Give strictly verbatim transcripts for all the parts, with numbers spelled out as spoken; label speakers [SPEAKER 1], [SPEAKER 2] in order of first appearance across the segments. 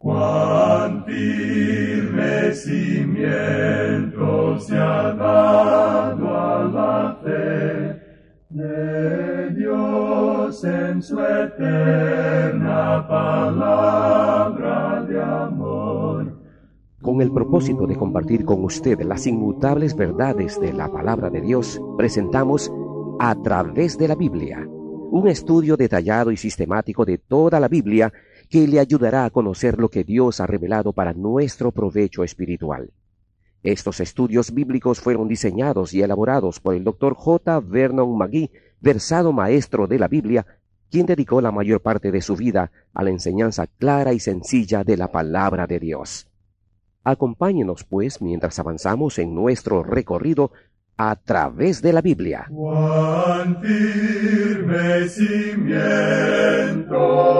[SPEAKER 1] Cuán firme cimiento se ha dado a la fe de Dios en su eterna palabra de amor.
[SPEAKER 2] Con el propósito de compartir con usted las inmutables verdades de la palabra de Dios, presentamos A Través de la Biblia, un estudio detallado y sistemático de toda la Biblia que le ayudará a conocer lo que Dios ha revelado para nuestro provecho espiritual. Estos estudios bíblicos fueron diseñados y elaborados por el doctor J. Vernon McGee, versado maestro de la Biblia, quien dedicó la mayor parte de su vida a la enseñanza clara y sencilla de la palabra de Dios. Acompáñenos, pues, mientras avanzamos en nuestro recorrido a través de la Biblia.
[SPEAKER 1] Cuán firme cimiento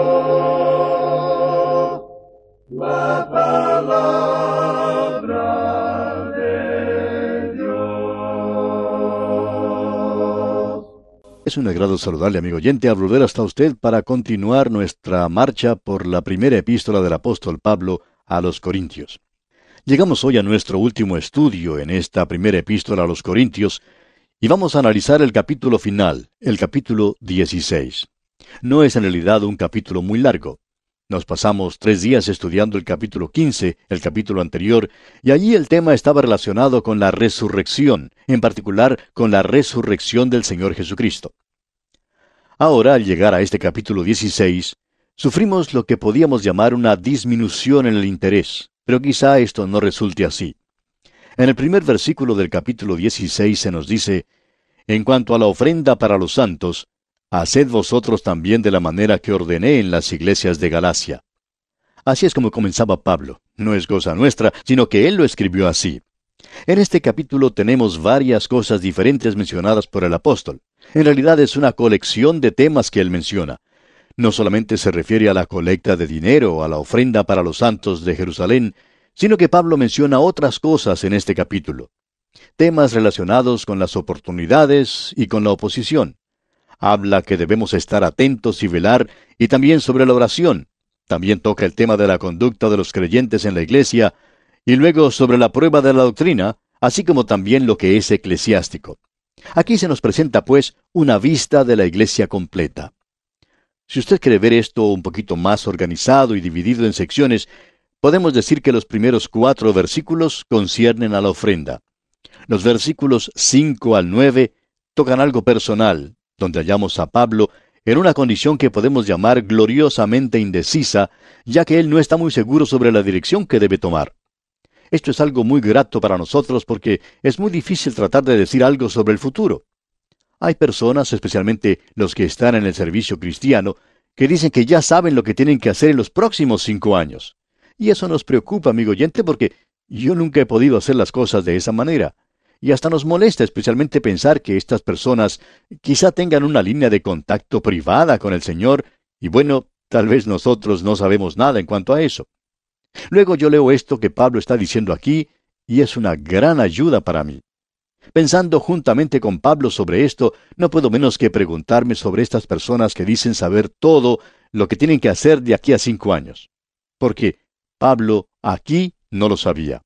[SPEAKER 1] la palabra de Dios.
[SPEAKER 3] Es un agrado saludarle, amigo oyente, a volver hasta usted para continuar nuestra marcha por la primera epístola del apóstol Pablo a los Corintios. Llegamos hoy a nuestro último estudio en esta primera epístola a los Corintios y vamos a analizar el capítulo final, el capítulo dieciséis. No es en realidad un capítulo muy largo. Nos pasamos tres días estudiando el capítulo quince, el capítulo anterior, y allí el tema estaba relacionado con la resurrección, en particular con la resurrección del Señor Jesucristo. Ahora, al llegar a este capítulo dieciséis, sufrimos lo que podíamos llamar una disminución en el interés. Pero quizá esto no resulte así. En el primer versículo del capítulo dieciséis se nos dice: En cuanto a la ofrenda para los santos, haced vosotros también de la manera que ordené en las iglesias de Galacia. Así es como comenzaba Pablo. No es cosa nuestra, sino que él lo escribió así. En este capítulo tenemos varias cosas diferentes mencionadas por el apóstol. En realidad es una colección de temas que él menciona. No solamente se refiere a la colecta de dinero o a la ofrenda para los santos de Jerusalén, sino que Pablo menciona otras cosas en este capítulo. Temas relacionados con las oportunidades y con la oposición. Habla que debemos estar atentos y velar, y también sobre la oración. También toca el tema de la conducta de los creyentes en la iglesia, y luego sobre la prueba de la doctrina, así como también lo que es eclesiástico. Aquí se nos presenta, pues, una vista de la iglesia completa. Si usted quiere ver esto un poquito más organizado y dividido en secciones, podemos decir que los primeros cuatro versículos conciernen a la ofrenda. Los versículos cinco al nueve tocan algo personal, donde hallamos a Pablo en una condición que podemos llamar gloriosamente indecisa, ya que él no está muy seguro sobre la dirección que debe tomar. Esto es algo muy grato para nosotros porque es muy difícil tratar de decir algo sobre el futuro. Hay personas, especialmente los que están en el servicio cristiano, que dicen que ya saben lo que tienen que hacer en los próximos cinco años. Y eso nos preocupa, amigo oyente, porque yo nunca he podido hacer las cosas de esa manera. Y hasta nos molesta especialmente pensar que estas personas quizá tengan una línea de contacto privada con el Señor, y bueno, tal vez nosotros no sabemos nada en cuanto a eso. Luego yo leo esto que Pablo está diciendo aquí, y es una gran ayuda para mí. Pensando juntamente con Pablo sobre esto, no puedo menos que preguntarme sobre estas personas que dicen saber todo lo que tienen que hacer de aquí a cinco años. Porque Pablo aquí no lo sabía.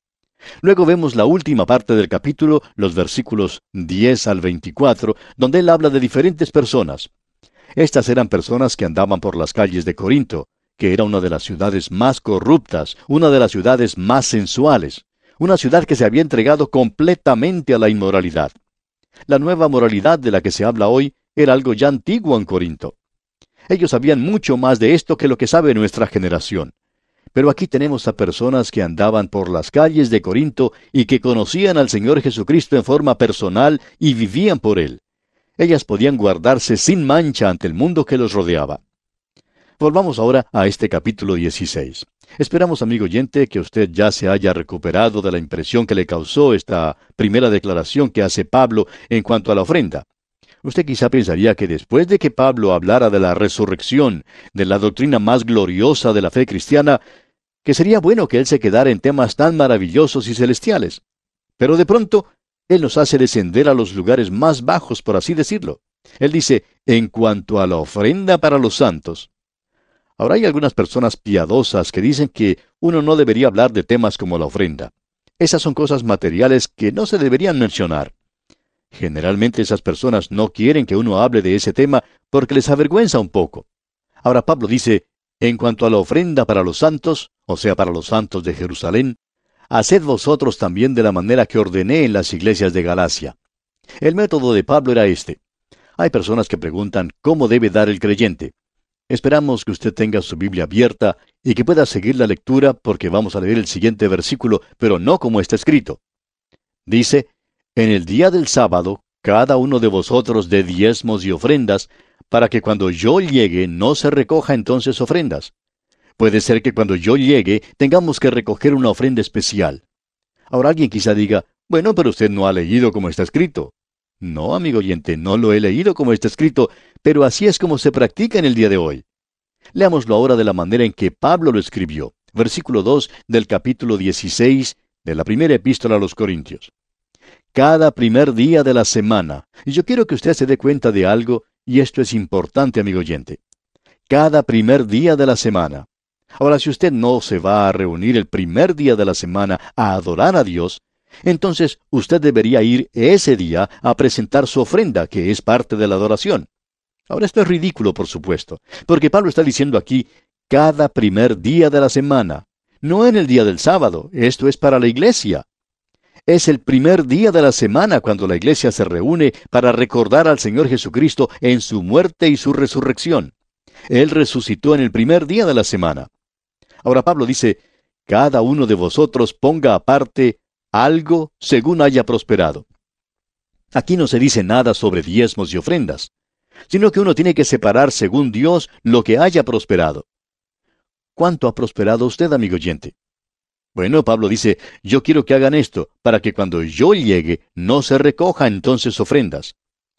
[SPEAKER 3] Luego vemos la última parte del capítulo, los versículos diez al veinticuatro, donde él habla de diferentes personas. Estas eran personas que andaban por las calles de Corinto, que era una de las ciudades más corruptas, una de las ciudades más sensuales. Una ciudad que se había entregado completamente a la inmoralidad. La nueva moralidad de la que se habla hoy era algo ya antiguo en Corinto. Ellos sabían mucho más de esto que lo que sabe nuestra generación. Pero aquí tenemos a personas que andaban por las calles de Corinto y que conocían al Señor Jesucristo en forma personal y vivían por Él. Ellas podían guardarse sin mancha ante el mundo que los rodeaba. Volvamos ahora a este capítulo dieciséis. Esperamos, amigo oyente, que usted ya se haya recuperado de la impresión que le causó esta primera declaración que hace Pablo en cuanto a la ofrenda. Usted quizá pensaría que después de que Pablo hablara de la resurrección, de la doctrina más gloriosa de la fe cristiana, que sería bueno que él se quedara en temas tan maravillosos y celestiales. Pero de pronto, él nos hace descender a los lugares más bajos, por así decirlo. Él dice, en cuanto a la ofrenda para los santos. Ahora hay algunas personas piadosas que dicen que uno no debería hablar de temas como la ofrenda. Esas son cosas materiales que no se deberían mencionar. Generalmente esas personas no quieren que uno hable de ese tema porque les avergüenza un poco. Ahora Pablo dice, en cuanto a la ofrenda para los santos, o sea, para los santos de Jerusalén, haced vosotros también de la manera que ordené en las iglesias de Galacia. El método de Pablo era este. Hay personas que preguntan cómo debe dar el creyente. Esperamos que usted tenga su Biblia abierta y que pueda seguir la lectura porque vamos a leer el siguiente versículo, pero no como está escrito. Dice, en el día del sábado, cada uno de vosotros dé diezmos y ofrendas, para que cuando yo llegue no se recoja entonces ofrendas. Puede ser que cuando yo llegue tengamos que recoger una ofrenda especial. Ahora alguien quizá diga, bueno, pero usted no ha leído como está escrito. No, amigo oyente, no lo he leído como está escrito, pero así es como se practica en el día de hoy. Leámoslo ahora de la manera en que Pablo lo escribió. Versículo dos del capítulo dieciséis de la primera epístola a los Corintios. Cada primer día de la semana. Y yo quiero que usted se dé cuenta de algo, y esto es importante, amigo oyente. Cada primer día de la semana. Ahora, si usted no se va a reunir el primer día de la semana a adorar a Dios, entonces usted debería ir ese día a presentar su ofrenda, que es parte de la adoración. Ahora, esto es ridículo, por supuesto, porque Pablo está diciendo aquí, cada primer día de la semana. No en el día del sábado, esto es para la iglesia. Es el primer día de la semana cuando la iglesia se reúne para recordar al Señor Jesucristo en su muerte y su resurrección. Él resucitó en el primer día de la semana. Ahora Pablo dice, cada uno de vosotros ponga aparte algo según haya prosperado. Aquí no se dice nada sobre diezmos y ofrendas, sino que uno tiene que separar según Dios lo que haya prosperado. ¿Cuánto ha prosperado usted, amigo oyente? Bueno, Pablo dice, yo quiero que hagan esto, para que cuando yo llegue no se recoja entonces ofrendas.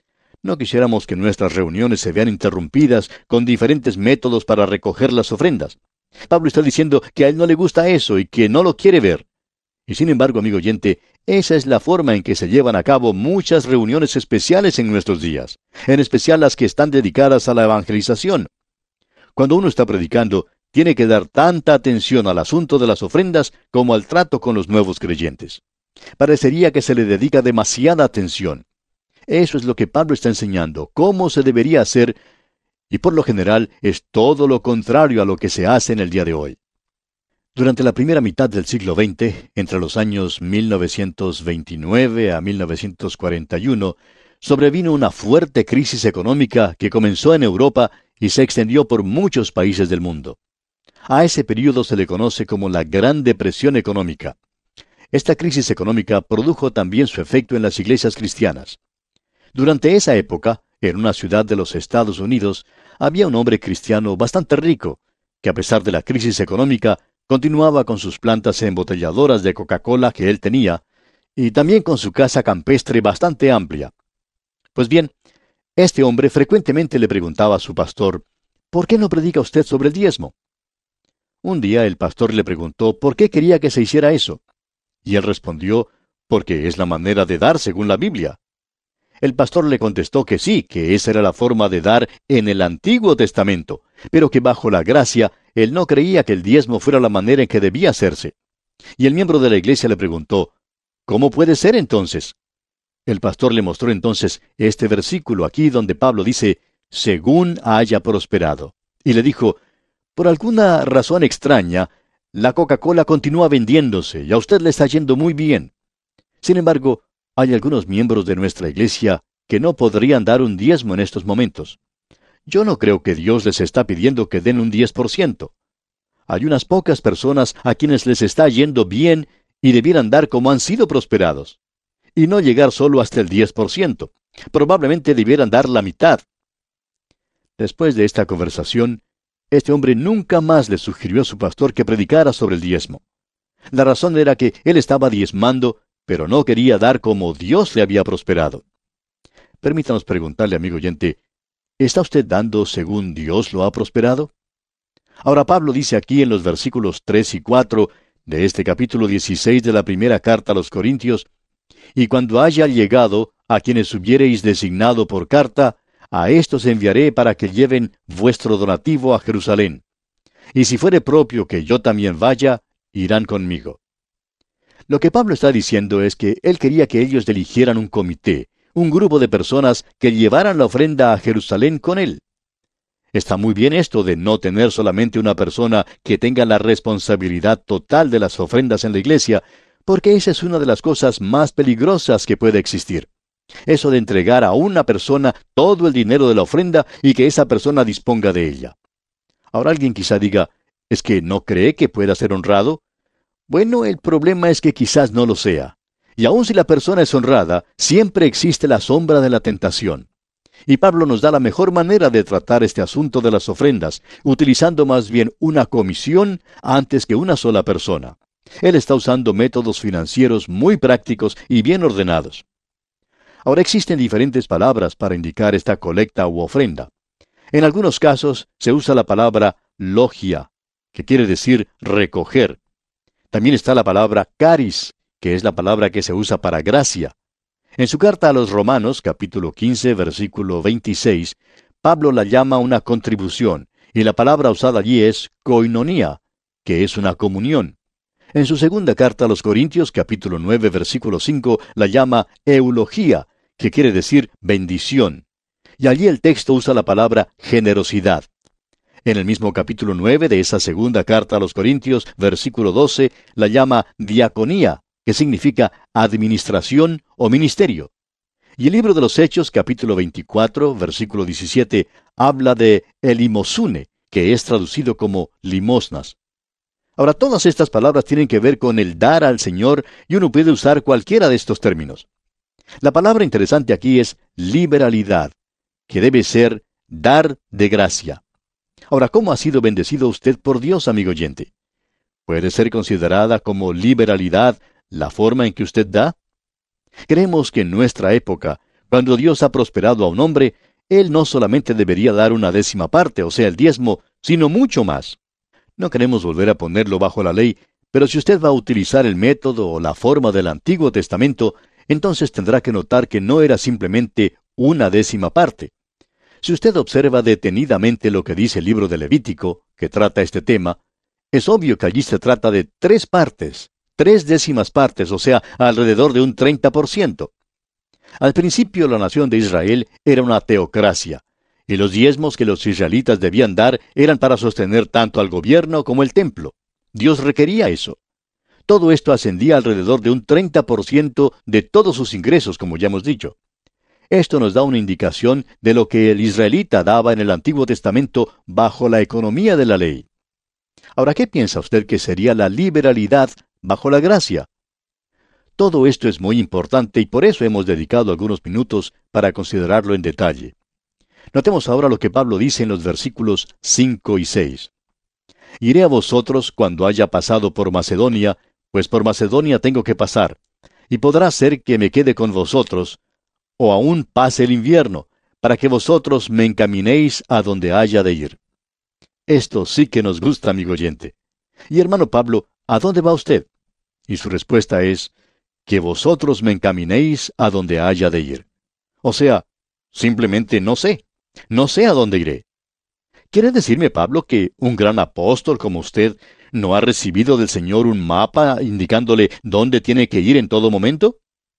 [SPEAKER 3] No quisiéramos que nuestras reuniones se vean interrumpidas con diferentes métodos para recoger las ofrendas. Pablo está diciendo que a él no le gusta eso y que no lo quiere ver. Y sin embargo, amigo oyente, esa es la forma en que se llevan a cabo muchas reuniones especiales en nuestros días, en especial las que están dedicadas a la evangelización. Cuando uno está predicando, tiene que dar tanta atención al asunto de las ofrendas como al trato con los nuevos creyentes. Parecería que se le dedica demasiada atención. Eso es lo que Pablo está enseñando, cómo se debería hacer, y por lo general es todo lo contrario a lo que se hace en el día de hoy. Durante la primera mitad del siglo veinte, entre los años mil novecientos veintinueve a mil novecientos cuarenta y uno, sobrevino una fuerte crisis económica que comenzó en Europa y se extendió por muchos países del mundo. A ese período se le conoce como la Gran Depresión Económica. Esta crisis económica produjo también su efecto en las iglesias cristianas. Durante esa época, en una ciudad de los Estados Unidos, había un hombre cristiano bastante rico, que a pesar de la crisis económica, continuaba con sus plantas embotelladoras de Coca-Cola que él tenía, y también con su casa campestre bastante amplia. Pues bien, este hombre frecuentemente le preguntaba a su pastor, ¿por qué no predica usted sobre el diezmo? Un día el pastor le preguntó por qué quería que se hiciera eso. Y él respondió, porque es la manera de dar según la Biblia. El pastor le contestó que sí, que esa era la forma de dar en el Antiguo Testamento, pero que bajo la gracia él no creía que el diezmo fuera la manera en que debía hacerse. Y el miembro de la iglesia le preguntó, ¿cómo puede ser entonces? El pastor le mostró entonces este versículo aquí donde Pablo dice, según haya prosperado. Y le dijo, por alguna razón extraña, la Coca-Cola continúa vendiéndose y a usted le está yendo muy bien. Sin embargo, hay algunos miembros de nuestra iglesia que no podrían dar un diezmo en estos momentos. Yo no creo que Dios les está pidiendo que den un diez por ciento. Hay unas pocas personas a quienes les está yendo bien y debieran dar como han sido prosperados. Y no llegar solo hasta el diez por ciento. Probablemente debieran dar la mitad. Después de esta conversación, este hombre nunca más le sugirió a su pastor que predicara sobre el diezmo. La razón era que él estaba diezmando, pero no quería dar como Dios le había prosperado. Permítanos preguntarle, amigo oyente, ¿está usted dando según Dios lo ha prosperado? Ahora Pablo dice aquí en los versículos tres y cuatro de este capítulo dieciséis de la primera carta a los Corintios, y cuando haya llegado a quienes hubiereis designado por carta, a éstos enviaré para que lleven vuestro donativo a Jerusalén. y si fuere propio que yo también vaya, irán conmigo. Lo que Pablo está diciendo es que él quería que ellos eligieran un comité, un grupo de personas que llevaran la ofrenda a Jerusalén con él. Está muy bien esto de no tener solamente una persona que tenga la responsabilidad total de las ofrendas en la iglesia, porque esa es una de las cosas más peligrosas que puede existir. Eso de entregar a una persona todo el dinero de la ofrenda y que esa persona disponga de ella. Ahora alguien quizá diga, ¿es que no cree que pueda ser honrado? Bueno, el problema es que quizás no lo sea. Y aun si la persona es honrada, siempre existe la sombra de la tentación. Y Pablo nos da la mejor manera de tratar este asunto de las ofrendas, utilizando más bien una comisión antes que una sola persona. Él está usando métodos financieros muy prácticos y bien ordenados. Ahora existen diferentes palabras para indicar esta colecta u ofrenda. En algunos casos se usa la palabra logia, que quiere decir recoger. También está la palabra caris, que es la palabra que se usa para gracia. En su carta a los Romanos, capítulo quince, versículo veintiséis, Pablo la llama una contribución, y la palabra usada allí es koinonía, que es una comunión. En su segunda carta a los Corintios, capítulo nueve, versículo cinco, la llama eulogía, que quiere decir bendición. Y allí el texto usa la palabra generosidad. En el mismo capítulo nueve de esa segunda carta a los Corintios, versículo doce, la llama diaconía, que significa administración o ministerio. Y el libro de los Hechos, capítulo veinticuatro, versículo diecisiete, habla de elimosune, que es traducido como limosnas. Ahora, todas estas palabras tienen que ver con el dar al Señor, y uno puede usar cualquiera de estos términos. La palabra interesante aquí es liberalidad, que debe ser dar de gracia. Ahora, ¿cómo ha sido bendecido usted por Dios, amigo oyente? ¿Puede ser considerada como liberalidad la forma en que usted da? Creemos que en nuestra época, cuando Dios ha prosperado a un hombre, él no solamente debería dar una décima parte, o sea, el diezmo, sino mucho más. No queremos volver a ponerlo bajo la ley, pero si usted va a utilizar el método o la forma del Antiguo Testamento, entonces tendrá que notar que no era simplemente una décima parte. Si usted observa detenidamente lo que dice el libro de Levítico, que trata este tema, es obvio que allí se trata de tres partes, tres décimas partes, o sea, alrededor de un treinta por ciento. Al principio la nación de Israel era una teocracia, y los diezmos que los israelitas debían dar eran para sostener tanto al gobierno como el templo. Dios requería eso. Todo esto ascendía alrededor de un treinta por ciento de todos sus ingresos, como ya hemos dicho. Esto nos da una indicación de lo que el israelita daba en el Antiguo Testamento bajo la economía de la ley. Ahora, ¿qué piensa usted que sería la liberalidad bajo la gracia? Todo esto es muy importante y por eso hemos dedicado algunos minutos para considerarlo en detalle. Notemos ahora lo que Pablo dice en los versículos cinco y seis. Iré a vosotros cuando haya pasado por Macedonia, pues por Macedonia tengo que pasar, y podrá ser que me quede con vosotros, o aún pase el invierno, para que vosotros me encaminéis a donde haya de ir. Esto sí que nos gusta, amigo oyente. Y hermano Pablo, ¿a dónde va usted? Y su respuesta es, que vosotros me encaminéis a donde haya de ir. O sea, simplemente no sé. No sé a dónde iré. ¿Quiere decirme, Pablo, que un gran apóstol como usted no ha recibido del Señor un mapa indicándole dónde tiene que ir en todo momento?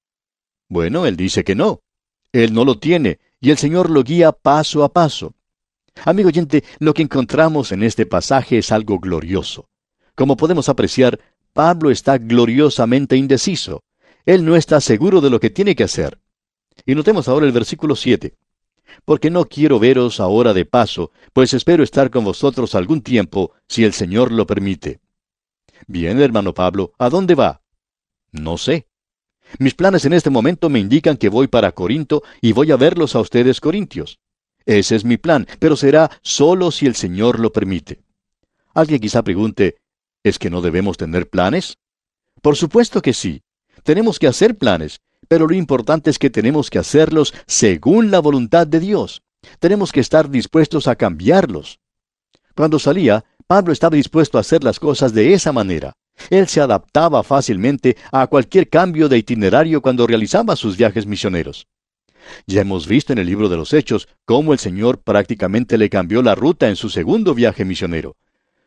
[SPEAKER 3] Bueno, él dice que no. Él no lo tiene, y el Señor lo guía paso a paso. Amigo oyente, lo que encontramos en este pasaje es algo glorioso. Como podemos apreciar, Pablo está gloriosamente indeciso. Él no está seguro de lo que tiene que hacer. Y notemos ahora el versículo siete. Porque no quiero veros ahora de paso, pues espero estar con vosotros algún tiempo, si el Señor lo permite. Bien, hermano Pablo, ¿a dónde va? No sé. Mis planes en este momento me indican que voy para Corinto y voy a verlos a ustedes corintios. Ese es mi plan, pero será solo si el Señor lo permite. Alguien quizá pregunte, ¿es que no debemos tener planes? Por supuesto que sí. Tenemos que hacer planes, pero lo importante es que tenemos que hacerlos según la voluntad de Dios. Tenemos que estar dispuestos a cambiarlos. Cuando salía, Pablo estaba dispuesto a hacer las cosas de esa manera. Él se adaptaba fácilmente a cualquier cambio de itinerario cuando realizaba sus viajes misioneros. Ya hemos visto en el libro de los Hechos cómo el Señor prácticamente le cambió la ruta en su segundo viaje misionero.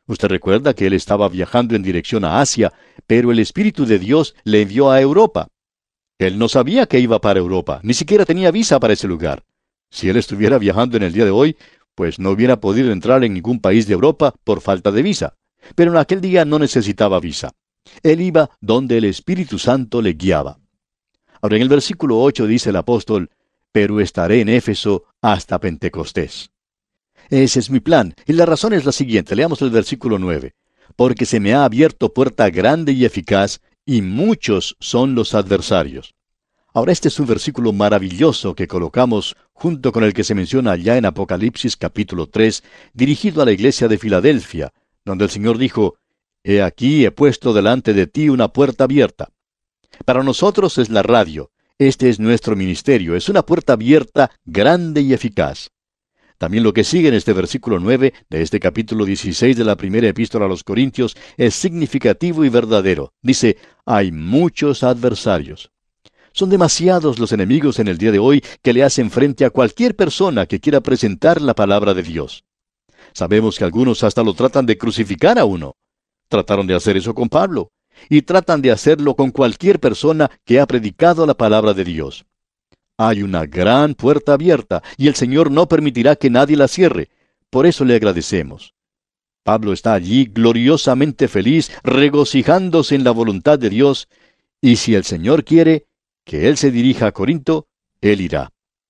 [SPEAKER 3] Usted recuerda que él estaba viajando en dirección a Asia, pero el Espíritu de Dios le envió a Europa. Él no sabía que iba para Europa, ni siquiera tenía visa para ese lugar. Si él estuviera viajando en el día de hoy, pues no hubiera podido entrar en ningún país de Europa por falta de visa. Pero en aquel día no necesitaba visa. Él iba donde el Espíritu Santo le guiaba. Ahora en el versículo ocho dice el apóstol, pero estaré en Éfeso hasta Pentecostés. Ese es mi plan, y la razón es la siguiente. Leamos el versículo nueve. Porque se me ha abierto puerta grande y eficaz, y muchos son los adversarios. Ahora este es un versículo maravilloso que colocamos junto con el que se menciona allá en Apocalipsis capítulo tres, dirigido a la iglesia de Filadelfia, donde el Señor dijo, He aquí he puesto delante de ti una puerta abierta. Para nosotros es la radio. Este es nuestro ministerio. Es una puerta abierta, grande y eficaz. También lo que sigue en este versículo nueve de este capítulo dieciséis de la primera epístola a los Corintios es significativo y verdadero. Dice, hay muchos adversarios. Son demasiados los enemigos en el día de hoy que le hacen frente a cualquier persona que quiera presentar la palabra de Dios. Sabemos que algunos hasta lo tratan de crucificar a uno. Trataron de hacer eso con Pablo. Y tratan de hacerlo con cualquier persona que ha predicado la palabra de Dios. Hay una gran puerta abierta, y el Señor no permitirá que nadie la cierre. Por eso le agradecemos. Pablo está allí gloriosamente feliz, regocijándose en la voluntad de Dios, y si el Señor quiere que él se dirija a Corinto, él irá.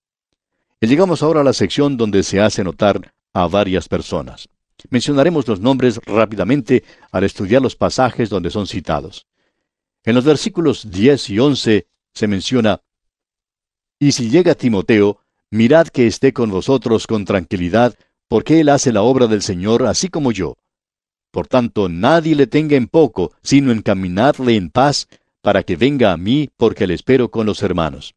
[SPEAKER 3] Y llegamos ahora a la sección donde se hace notar a varias personas. Mencionaremos los nombres rápidamente al estudiar los pasajes donde son citados. En los versículos diez y once se menciona, Y si llega Timoteo, mirad que esté con vosotros con tranquilidad, porque él hace la obra del Señor así como yo. Por tanto, nadie le tenga en poco, sino encaminadle en paz, para que venga a mí, porque le espero con los hermanos.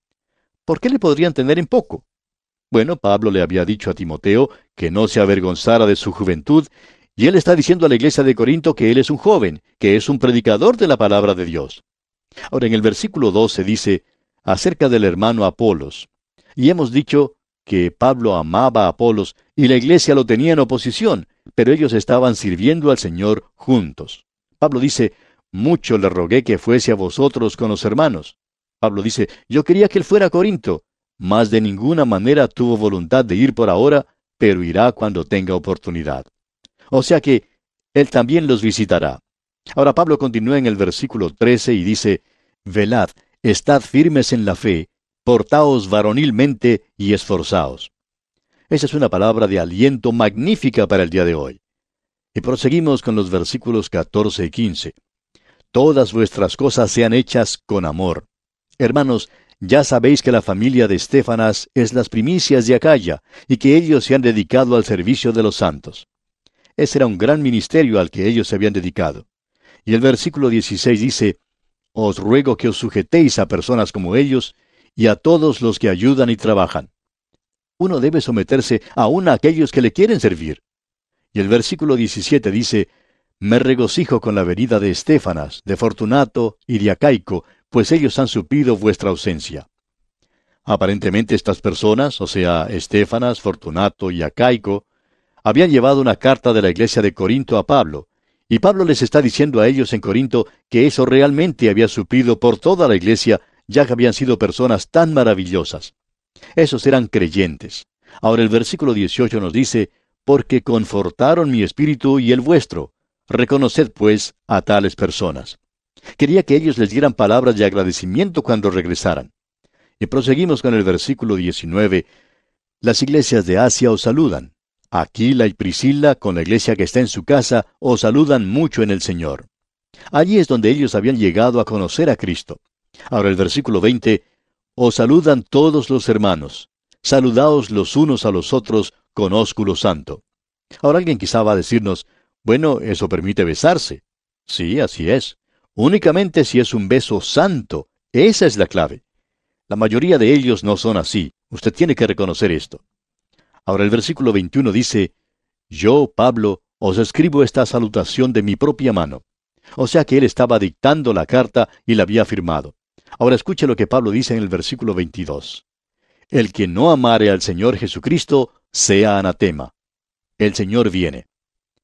[SPEAKER 3] ¿Por qué le podrían tener en poco? Bueno, Pablo le había dicho a Timoteo que no se avergonzara de su juventud, y él está diciendo a la iglesia de Corinto que él es un joven, que es un predicador de la palabra de Dios. Ahora en el versículo doce dice, acerca del hermano Apolos. Y hemos dicho que Pablo amaba a Apolos, y la iglesia lo tenía en oposición, pero ellos estaban sirviendo al Señor juntos. Pablo dice, mucho le rogué que fuese a vosotros con los hermanos. Pablo dice, yo quería que él fuera a Corinto, mas de ninguna manera tuvo voluntad de ir por ahora, pero irá cuando tenga oportunidad. O sea que él también los visitará. Ahora Pablo continúa en el versículo trece y dice, velad, estad firmes en la fe, portaos varonilmente y esforzaos. Esa es una palabra de aliento magnífica para el día de hoy. Y proseguimos con los versículos catorce y quince. Todas vuestras cosas sean hechas con amor. Hermanos, ya sabéis que la familia de Estéfanas es las primicias de Acaya, y que ellos se han dedicado al servicio de los santos. Ese era un gran ministerio al que ellos se habían dedicado. Y el versículo dieciséis dice, Os ruego que os sujetéis a personas como ellos, y a todos los que ayudan y trabajan. Uno debe someterse aún a aquellos que le quieren servir. Y el versículo diecisiete dice, Me regocijo con la venida de Estéfanas, de Fortunato y de Acaico, pues ellos han suplido vuestra ausencia. Aparentemente estas personas, o sea, Estéfanas, Fortunato y Acaico, habían llevado una carta de la iglesia de Corinto a Pablo, y Pablo les está diciendo a ellos en Corinto que eso realmente había suplido por toda la iglesia, ya que habían sido personas tan maravillosas. Esos eran creyentes. Ahora el versículo dieciocho nos dice, porque confortaron mi espíritu y el vuestro. Reconoced, pues, a tales personas. Quería que ellos les dieran palabras de agradecimiento cuando regresaran. Y proseguimos con el versículo diecinueve. Las iglesias de Asia os saludan. Aquila y Priscila, con la iglesia que está en su casa, os saludan mucho en el Señor. Allí es donde ellos habían llegado a conocer a Cristo. Ahora el versículo veinte. Os saludan todos los hermanos. Saludaos los unos a los otros con ósculo santo. Ahora alguien quizá va a decirnos, bueno, eso permite besarse. Sí, así es. Únicamente si es un beso santo. Esa es la clave. La mayoría de ellos no son así. Usted tiene que reconocer esto. Ahora el versículo veintiuno dice, Yo, Pablo, os escribo esta salutación de mi propia mano. O sea que él estaba dictando la carta y la había firmado. Ahora escuche lo que Pablo dice en el versículo veintidós. El que no amare al Señor Jesucristo, sea anatema. El Señor viene.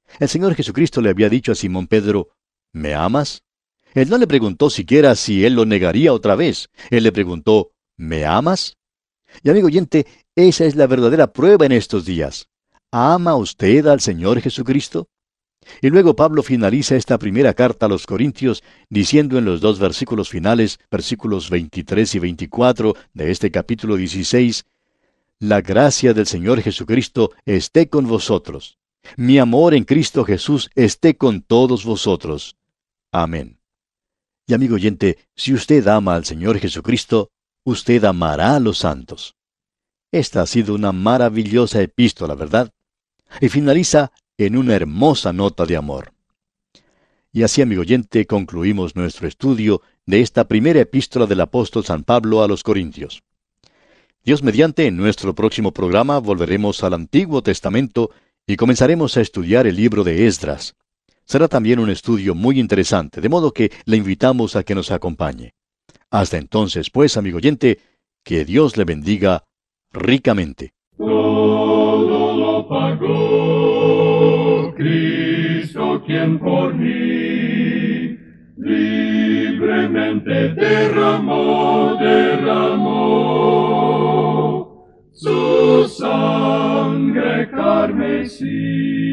[SPEAKER 3] El Señor Jesucristo le había dicho a Simón Pedro, ¿me amas? Él no le preguntó siquiera si él lo negaría otra vez. Él le preguntó, ¿me amas? Y amigo oyente, esa es la verdadera prueba en estos días. ¿Ama usted al Señor Jesucristo? Y luego Pablo finaliza esta primera carta a los Corintios diciendo en los dos versículos finales, versículos veintitrés y veinticuatro de este capítulo dieciséis, la gracia del Señor Jesucristo esté con vosotros. Mi amor en Cristo Jesús esté con todos vosotros. Amén. Y amigo oyente, si usted ama al Señor Jesucristo, usted amará a los santos. Esta ha sido una maravillosa epístola, ¿verdad? Y finaliza en una hermosa nota de amor. Y así, amigo oyente, concluimos nuestro estudio de esta primera epístola del apóstol San Pablo a los Corintios. Dios mediante, en nuestro próximo programa volveremos al Antiguo Testamento y comenzaremos a estudiar el libro de Esdras. Será también un estudio muy interesante, de modo que le invitamos a que nos acompañe. Hasta entonces, pues, amigo oyente, que Dios le bendiga ricamente.
[SPEAKER 1] Todo lo pagó Cristo quien por mí libremente derramó, derramó su sangre carmesí.